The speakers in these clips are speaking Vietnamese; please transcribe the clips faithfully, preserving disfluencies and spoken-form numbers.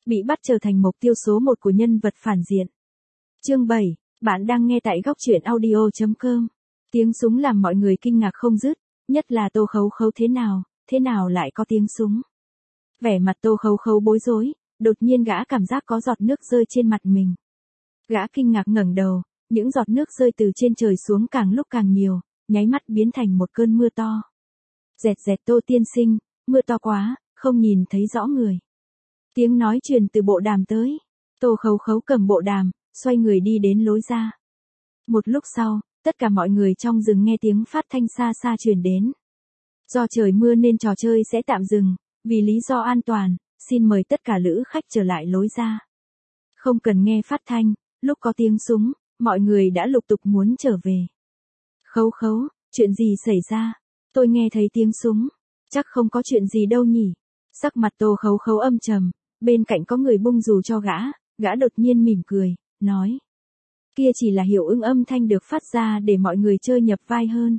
bị bắt trở thành mục tiêu số một của nhân vật phản diện. Chương bảy, bạn đang nghe tại góc truyện audio chấm com. Tiếng súng làm mọi người kinh ngạc không dứt, nhất là Tô Khấu Khấu thế nào, thế nào lại có tiếng súng. Vẻ mặt Tô Khấu Khấu bối rối, đột nhiên gã cảm giác có giọt nước rơi trên mặt mình. Gã kinh ngạc ngẩng đầu, những giọt nước rơi từ trên trời xuống càng lúc càng nhiều, nháy mắt biến thành một cơn mưa to. Dẹt dẹt Tô tiên sinh, mưa to quá, không nhìn thấy rõ người. Tiếng nói truyền từ bộ đàm tới. Tô Khấu Khấu cầm bộ đàm, xoay người đi đến lối ra. Một lúc sau, tất cả mọi người trong rừng nghe tiếng phát thanh xa xa truyền đến. Do trời mưa nên trò chơi sẽ tạm dừng, vì lý do an toàn, xin mời tất cả lữ khách trở lại lối ra. Không cần nghe phát thanh, lúc có tiếng súng, mọi người đã lục tục muốn trở về. Khấu Khấu, chuyện gì xảy ra? Tôi nghe thấy tiếng súng, chắc không có chuyện gì đâu nhỉ. Sắc mặt Tô Khấu Khấu âm trầm, bên cạnh có người bung dù cho gã, gã đột nhiên mỉm cười, nói. Kia chỉ là hiệu ứng âm thanh được phát ra để mọi người chơi nhập vai hơn.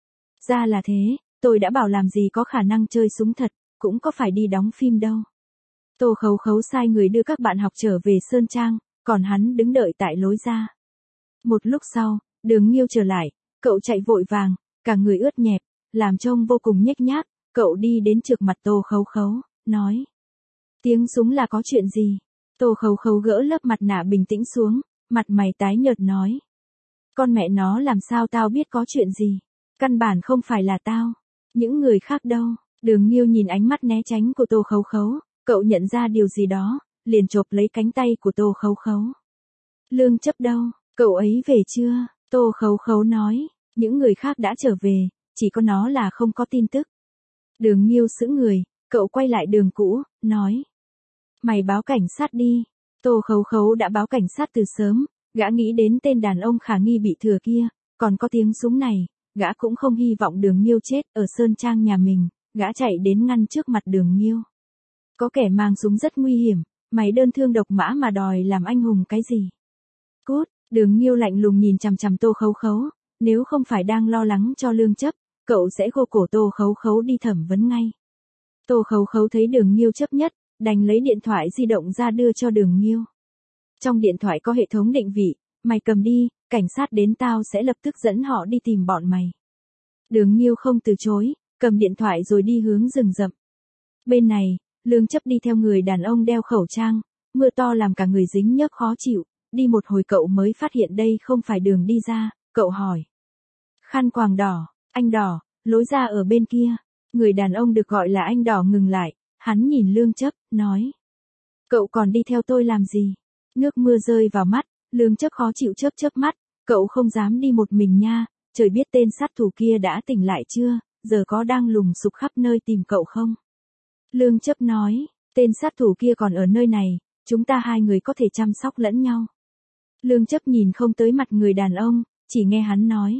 Ra là thế, tôi đã bảo làm gì có khả năng chơi súng thật, cũng có phải đi đóng phim đâu. Tô Khấu Khấu sai người đưa các bạn học trở về Sơn Trang, còn hắn đứng đợi tại lối ra. Một lúc sau, Đường Nghiêu trở lại, cậu chạy vội vàng, cả người ướt nhẹp, làm trông vô cùng nhếch nhác, cậu đi đến trước mặt Tô Khấu Khấu, nói. Tiếng súng là có chuyện gì? Tô Khấu Khấu gỡ lớp mặt nạ bình tĩnh xuống, mặt mày tái nhợt nói. Con mẹ nó làm sao tao biết có chuyện gì? Căn bản không phải là tao. Những người khác đâu? Đường Nghiêu nhìn ánh mắt né tránh của Tô Khấu Khấu, cậu nhận ra điều gì đó, liền chộp lấy cánh tay của Tô Khấu Khấu. Lương Chấp đâu? Cậu ấy về chưa? Tô Khấu Khấu nói, những người khác đã trở về, chỉ có nó là không có tin tức. Đường Nghiêu sững người, cậu quay lại đường cũ, nói. Mày báo cảnh sát đi. Tô Khấu Khấu đã báo cảnh sát từ sớm, gã nghĩ đến tên đàn ông khả nghi bị thừa kia, còn có tiếng súng này, gã cũng không hy vọng Đường Nghiêu chết ở Sơn Trang nhà mình, gã chạy đến ngăn trước mặt Đường Nghiêu. Có kẻ mang súng rất nguy hiểm, mày đơn thương độc mã mà đòi làm anh hùng cái gì? Cút, Đường Nghiêu lạnh lùng nhìn chằm chằm Tô Khấu Khấu, nếu không phải đang lo lắng cho Lương Chấp, cậu sẽ gô cổ Tô Khấu Khấu đi thẩm vấn ngay. Tô Khấu Khấu thấy Đường Nghiêu chấp nhất, đành lấy điện thoại di động ra đưa cho Đường Nghiêu. Trong điện thoại có hệ thống định vị, mày cầm đi, cảnh sát đến tao sẽ lập tức dẫn họ đi tìm bọn mày. Đường Nghiêu không từ chối, cầm điện thoại rồi đi hướng rừng rậm. Bên này, Lương Chấp đi theo người đàn ông đeo khẩu trang, mưa to làm cả người dính nhớp khó chịu, đi một hồi cậu mới phát hiện đây không phải đường đi ra, cậu hỏi. Khăn quàng đỏ, anh Đỏ, lối ra ở bên kia. Người đàn ông được gọi là anh Đỏ ngừng lại, hắn nhìn Lương Chấp, nói. Cậu còn đi theo tôi làm gì? Nước mưa rơi vào mắt, Lương Chấp khó chịu chớp chớp mắt, cậu không dám đi một mình nha, trời biết tên sát thủ kia đã tỉnh lại chưa, giờ có đang lùng sục khắp nơi tìm cậu không? Lương Chấp nói, tên sát thủ kia còn ở nơi này, chúng ta hai người có thể chăm sóc lẫn nhau. Lương Chấp nhìn không tới mặt người đàn ông, chỉ nghe hắn nói.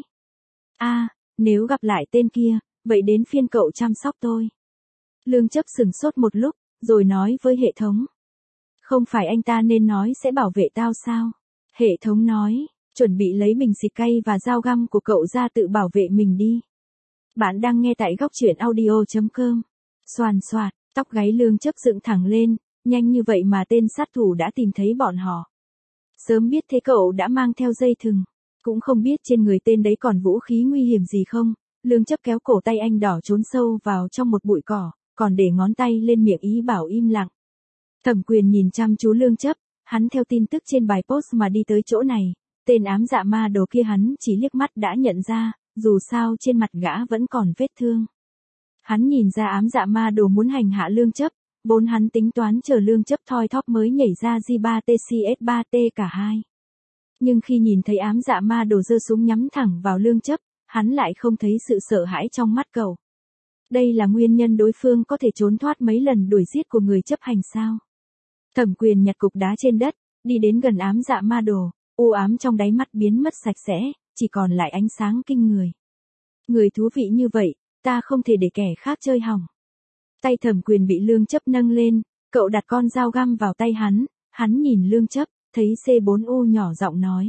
A, nếu gặp lại tên kia, vậy đến phiên cậu chăm sóc tôi. Lương Chấp sửng sốt một lúc, rồi nói với hệ thống. Không phải anh ta nên nói sẽ bảo vệ tao sao? Hệ thống nói, chuẩn bị lấy bình xịt cay và dao găm của cậu ra tự bảo vệ mình đi. Bạn đang nghe tại góc truyện audio chấm com. Xoàn xoạt, tóc gáy Lương Chấp dựng thẳng lên, nhanh như vậy mà tên sát thủ đã tìm thấy bọn họ. Sớm biết thế cậu đã mang theo dây thừng, cũng không biết trên người tên đấy còn vũ khí nguy hiểm gì không. Lương Chấp kéo cổ tay anh Đỏ trốn sâu vào trong một bụi cỏ, còn để ngón tay lên miệng ý bảo im lặng. Thẩm Quyền nhìn chăm chú Lương Chấp, hắn theo tin tức trên bài post mà đi tới chỗ này, tên ám dạ ma đồ kia hắn chỉ liếc mắt đã nhận ra, dù sao trên mặt gã vẫn còn vết thương. Hắn nhìn ra ám dạ ma đồ muốn hành hạ Lương Chấp, vốn hắn tính toán chờ Lương Chấp thoi thóp mới nhảy ra G ba T C S ba T cả hai. Nhưng khi nhìn thấy ám dạ ma đồ giơ súng nhắm thẳng vào Lương Chấp, hắn lại không thấy sự sợ hãi trong mắt cậu. Đây là nguyên nhân đối phương có thể trốn thoát mấy lần đuổi giết của người chấp hành sao? Thẩm Quyền nhặt cục đá trên đất, đi đến gần ám dạ ma đồ, u ám trong đáy mắt biến mất sạch sẽ, chỉ còn lại ánh sáng kinh người. Người thú vị như vậy, ta không thể để kẻ khác chơi hỏng. Tay Thẩm Quyền bị Lương Chấp nâng lên, cậu đặt con dao găm vào tay hắn, hắn nhìn Lương Chấp, thấy C bốn U nhỏ giọng nói.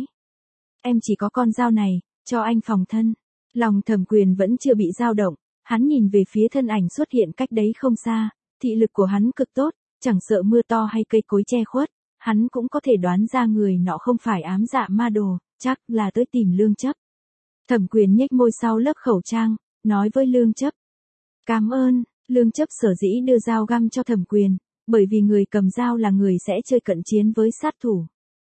Em chỉ có con dao này, cho anh phòng thân. Lòng Thẩm Quyền vẫn chưa bị dao động, hắn nhìn về phía thân ảnh xuất hiện cách đấy không xa, thị lực của hắn cực tốt, chẳng sợ mưa to hay cây cối che khuất, hắn cũng có thể đoán ra người nọ không phải ám dạ ma đồ, chắc là tới tìm Lương Chấp. Thẩm Quyền nhếch môi sau lớp khẩu trang, nói với Lương Chấp. Cảm ơn. Lương Chấp sở dĩ đưa dao găm cho Thẩm Quyền, bởi vì người cầm dao là người sẽ chơi cận chiến với sát thủ.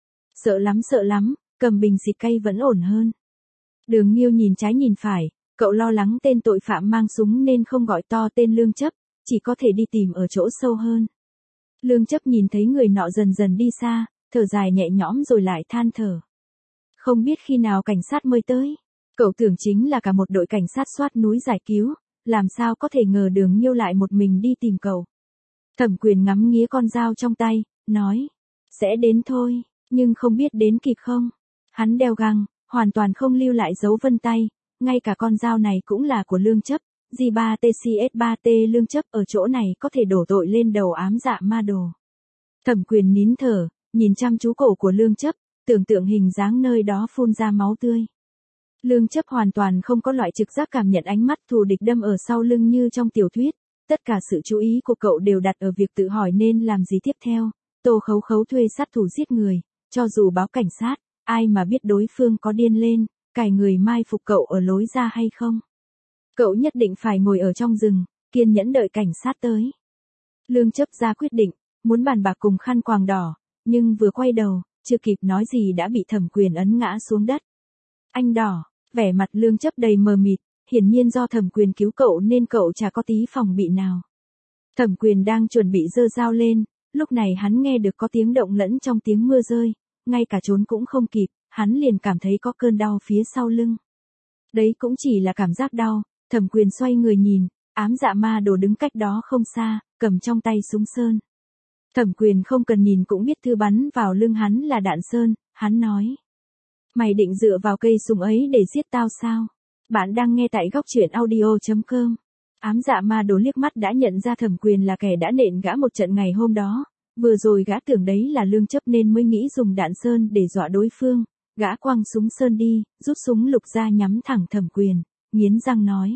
Sợ lắm sợ lắm, cầm bình xịt cây vẫn ổn hơn. Đường Nhiêu nhìn trái nhìn phải, cậu lo lắng tên tội phạm mang súng nên không gọi to tên Lương Chấp, chỉ có thể đi tìm ở chỗ sâu hơn. Lương Chấp nhìn thấy người nọ dần dần đi xa, thở dài nhẹ nhõm rồi lại than thở. Không biết khi nào cảnh sát mới tới. Cậu tưởng chính là cả một đội cảnh sát soát núi giải cứu, làm sao có thể ngờ Đường Nhiêu lại một mình đi tìm cậu. Thẩm Quyền ngắm nghía con dao trong tay, nói. Sẽ đến thôi, nhưng không biết đến kịp không. Hắn đeo găng, hoàn toàn không lưu lại dấu vân tay, ngay cả con dao này cũng là của Lương Chấp. G ba T C S ba T Lương Chấp ở chỗ này có thể đổ tội lên đầu ám dạ ma đồ. Thẩm Quyền nín thở, nhìn chăm chú cổ của Lương Chấp, tưởng tượng hình dáng nơi đó phun ra máu tươi. Lương Chấp hoàn toàn không có loại trực giác cảm nhận ánh mắt thù địch đâm ở sau lưng như trong tiểu thuyết, tất cả sự chú ý của cậu đều đặt ở việc tự hỏi nên làm gì tiếp theo. Tô Khấu Khấu thuê sát thủ giết người, cho dù báo cảnh sát, ai mà biết đối phương có điên lên, cài người mai phục cậu ở lối ra hay không. Cậu nhất định phải ngồi ở trong rừng, kiên nhẫn đợi cảnh sát tới. Lương Chấp ra quyết định, muốn bàn bạc cùng Khăn Quàng Đỏ, nhưng vừa quay đầu, chưa kịp nói gì đã bị Thẩm Quyền ấn ngã xuống đất. Anh Đỏ, vẻ mặt Lương Chấp đầy mờ mịt, hiển nhiên do Thẩm Quyền cứu cậu nên cậu chả có tí phòng bị nào. Thẩm Quyền đang chuẩn bị giơ dao lên, lúc này hắn nghe được có tiếng động lẫn trong tiếng mưa rơi, ngay cả trốn cũng không kịp, hắn liền cảm thấy có cơn đau phía sau lưng. Đấy cũng chỉ là cảm giác đau. Thẩm Quyền xoay người nhìn, ám dạ ma đồ đứng cách đó không xa, cầm trong tay súng sơn. Thẩm Quyền không cần nhìn cũng biết thư bắn vào lưng hắn là đạn sơn, hắn nói. Mày định dựa vào cây súng ấy để giết tao sao? Bạn đang nghe tại góc truyện audio chấm com. Ám dạ ma đồ liếc mắt đã nhận ra Thẩm Quyền là kẻ đã nện gã một trận ngày hôm đó, vừa rồi gã tưởng đấy là Lương Chấp nên mới nghĩ dùng đạn sơn để dọa đối phương, gã quăng súng sơn đi, rút súng lục ra nhắm thẳng Thẩm Quyền. Nghiến răng nói.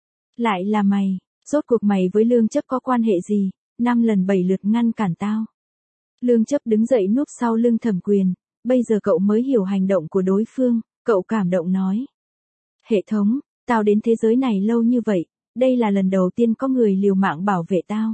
Lại là mày, rốt cuộc mày với Lương Chấp có quan hệ gì, năm lần bảy lượt ngăn cản tao. Lương Chấp đứng dậy núp sau lưng Thẩm Quyền, bây giờ cậu mới hiểu hành động của đối phương, cậu cảm động nói. Hệ thống, tao đến thế giới này lâu như vậy, đây là lần đầu tiên có người liều mạng bảo vệ tao.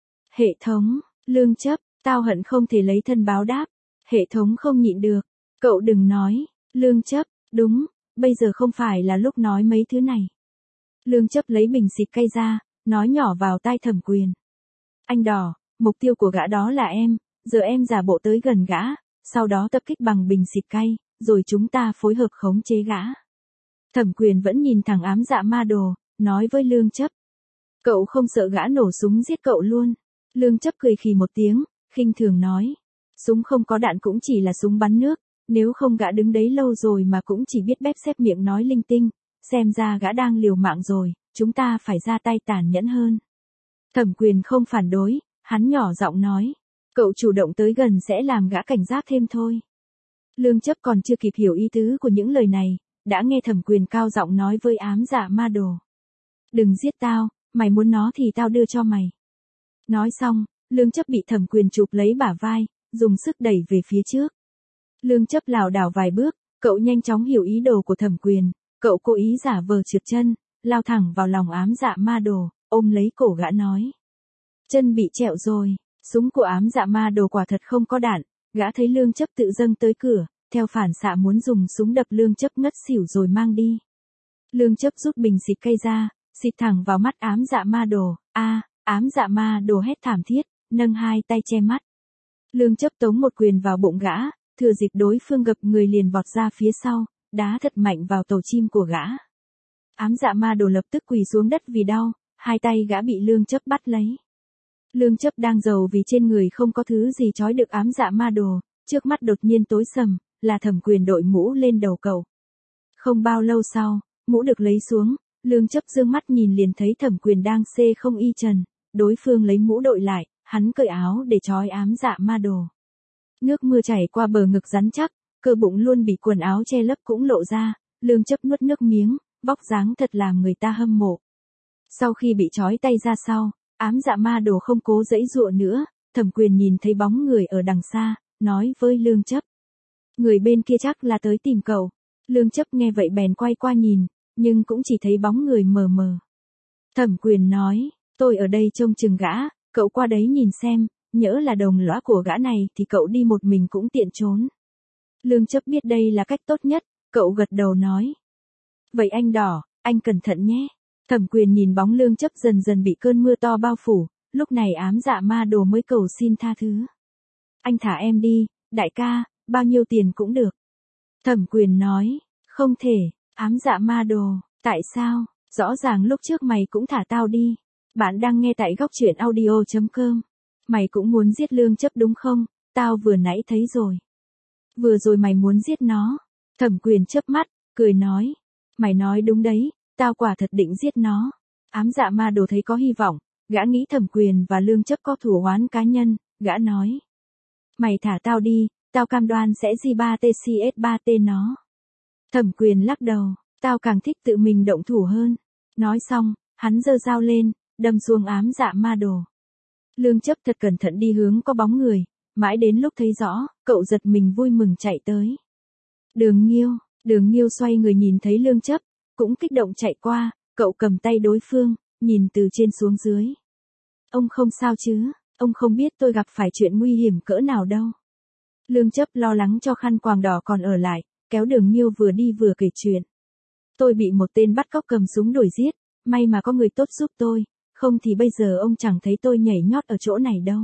Hệ thống, Lương Chấp, tao hận không thể lấy thân báo đáp. Hệ thống không nhịn được, cậu đừng nói. Lương Chấp, đúng. Bây giờ không phải là lúc nói mấy thứ này. Lương Chấp lấy bình xịt cây ra, nói nhỏ vào tai Thẩm Quyền. Anh Đỏ, mục tiêu của gã đó là em, giờ em giả bộ tới gần gã, sau đó tập kích bằng bình xịt cây, rồi chúng ta phối hợp khống chế gã. Thẩm Quyền vẫn nhìn thẳng ám dạ ma đồ, nói với Lương Chấp. Cậu không sợ gã nổ súng giết cậu luôn. Lương Chấp cười khì một tiếng, khinh thường nói. Súng không có đạn cũng chỉ là súng bắn nước. Nếu không gã đứng đấy lâu rồi mà cũng chỉ biết bép xép miệng nói linh tinh, xem ra gã đang liều mạng rồi, chúng ta phải ra tay tàn nhẫn hơn. Thẩm Quyền không phản đối, hắn nhỏ giọng nói, cậu chủ động tới gần sẽ làm gã cảnh giác thêm thôi. Lương Chấp còn chưa kịp hiểu ý tứ của những lời này, đã nghe Thẩm Quyền cao giọng nói với ám dạ ma đồ. Đừng giết tao, mày muốn nó thì tao đưa cho mày. Nói xong, Lương Chấp bị Thẩm Quyền chụp lấy bả vai, dùng sức đẩy về phía trước. Lương Chấp lảo đảo vài bước, cậu nhanh chóng hiểu ý đồ của Thẩm Quyền, cậu cố ý giả vờ trượt chân, lao thẳng vào lòng ám dạ ma đồ, ôm lấy cổ gã nói. Chân bị trẹo rồi, súng của ám dạ ma đồ quả thật không có đạn, gã thấy Lương Chấp tự dâng tới cửa, theo phản xạ muốn dùng súng đập Lương Chấp ngất xỉu rồi mang đi. Lương Chấp rút bình xịt cây ra, xịt thẳng vào mắt ám dạ ma đồ, a, ám dạ ma đồ hét thảm thiết, nâng hai tay che mắt. Lương Chấp tống một quyền vào bụng gã, thừa dịp đối phương gập người liền vọt ra phía sau, đá thật mạnh vào tổ chim của gã. Ám dạ ma đồ lập tức quỳ xuống đất vì đau, hai tay gã bị Lương Chấp bắt lấy. Lương Chấp đang giàu vì trên người không có thứ gì trói được ám dạ ma đồ, trước mắt đột nhiên tối sầm, là Thẩm Quyền đội mũ lên đầu cậu. Không bao lâu sau, mũ được lấy xuống, Lương Chấp dương mắt nhìn liền thấy Thẩm Quyền đang xê không y trần, đối phương lấy mũ đội lại, hắn cởi áo để trói ám dạ ma đồ. Nước mưa chảy qua bờ ngực rắn chắc, cơ bụng luôn bị quần áo che lấp cũng lộ ra, Lương Chấp nuốt nước miếng, vóc dáng thật làm người ta hâm mộ. Sau khi bị trói tay ra sau, ám dạ ma đồ không cố giãy giụa nữa, Thẩm Quyền nhìn thấy bóng người ở đằng xa, nói với Lương Chấp. Người bên kia chắc là tới tìm cậu. Lương Chấp nghe vậy bèn quay qua nhìn, nhưng cũng chỉ thấy bóng người mờ mờ. Thẩm Quyền nói, tôi ở đây trông chừng gã, cậu qua đấy nhìn xem, nhỡ là đồng lõa của gã này thì cậu đi một mình cũng tiện trốn. Lương Chấp biết đây là cách tốt nhất, cậu gật đầu nói. Vậy anh Đỏ, anh cẩn thận nhé. Thẩm Quyền nhìn bóng Lương Chấp dần dần bị cơn mưa to bao phủ, lúc này ám dạ ma đồ mới cầu xin tha thứ. Anh thả em đi, đại ca, bao nhiêu tiền cũng được. Thẩm Quyền nói, không thể, ám dạ ma đồ, tại sao, rõ ràng lúc trước mày cũng thả tao đi. Bạn đang nghe tại góc truyện audio chấm com. Mày cũng muốn giết Lương Chấp đúng không, tao vừa nãy thấy rồi. Vừa rồi mày muốn giết nó. Thẩm Quyền chớp mắt, cười nói, mày nói đúng đấy, tao quả thật định giết nó. Ám dạ ma đồ thấy có hy vọng, gã nghĩ Thẩm Quyền và Lương Chấp có thù oán cá nhân, gã nói. Mày thả tao đi, tao cam đoan sẽ gi ba tê xê ét ba tê nó. Thẩm Quyền lắc đầu, tao càng thích tự mình động thủ hơn. Nói xong, hắn giơ dao lên, đâm xuống ám dạ ma đồ. Lương Chấp thật cẩn thận đi hướng có bóng người, mãi đến lúc thấy rõ, cậu giật mình vui mừng chạy tới. Đường Nghiêu, Đường Nghiêu xoay người nhìn thấy Lương Chấp, cũng kích động chạy qua, cậu cầm tay đối phương, nhìn từ trên xuống dưới. Ông không sao chứ, ông không biết tôi gặp phải chuyện nguy hiểm cỡ nào đâu. Lương Chấp lo lắng cho khăn quàng đỏ còn ở lại, kéo Đường Nghiêu vừa đi vừa kể chuyện. Tôi bị một tên bắt cóc cầm súng đuổi giết, may mà có người tốt giúp tôi, không thì bây giờ ông chẳng thấy tôi nhảy nhót ở chỗ này đâu.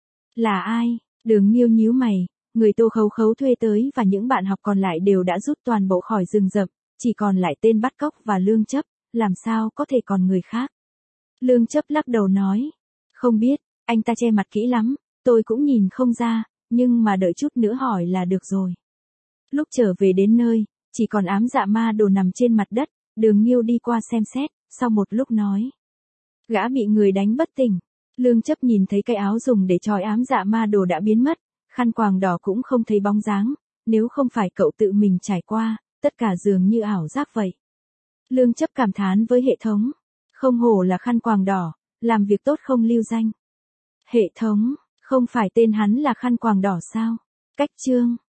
Là ai? Đường Nghiêu nhíu mày, người Tô Khấu Khấu thuê tới và những bạn học còn lại đều đã rút toàn bộ khỏi rừng rậm, chỉ còn lại tên bắt cóc và Lương Chấp, làm sao có thể còn người khác. Lương Chấp lắc đầu nói, không biết, anh ta che mặt kỹ lắm, tôi cũng nhìn không ra, nhưng mà đợi chút nữa hỏi là được rồi. Lúc trở về đến nơi, chỉ còn ám dạ ma đồ nằm trên mặt đất, Đường Nghiêu đi qua xem xét, sau một lúc nói. Gã bị người đánh bất tỉnh. Lương Chấp nhìn thấy cái áo dùng để trói ám dạ ma đồ đã biến mất, khăn quàng đỏ cũng không thấy bóng dáng, nếu không phải cậu tự mình trải qua, tất cả dường như ảo giác vậy. Lương Chấp cảm thán với hệ thống. Không hổ là khăn quàng đỏ, làm việc tốt không lưu danh. Hệ thống, không phải tên hắn là khăn quàng đỏ sao? Cách chương.